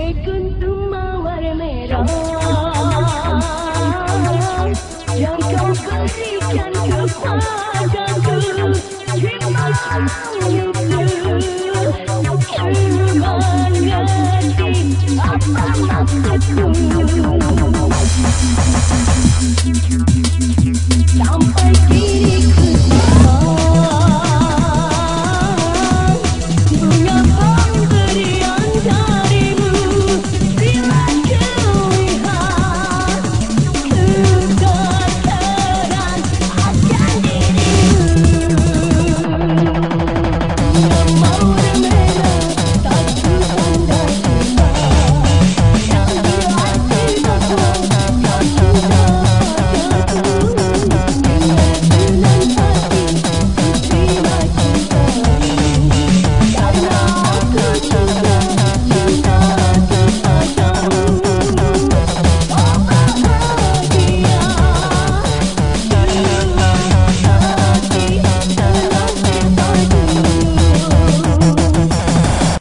kuntum mawar merah yang kau berikan kepadaku. Terima itu ku mengerti apa maksudku.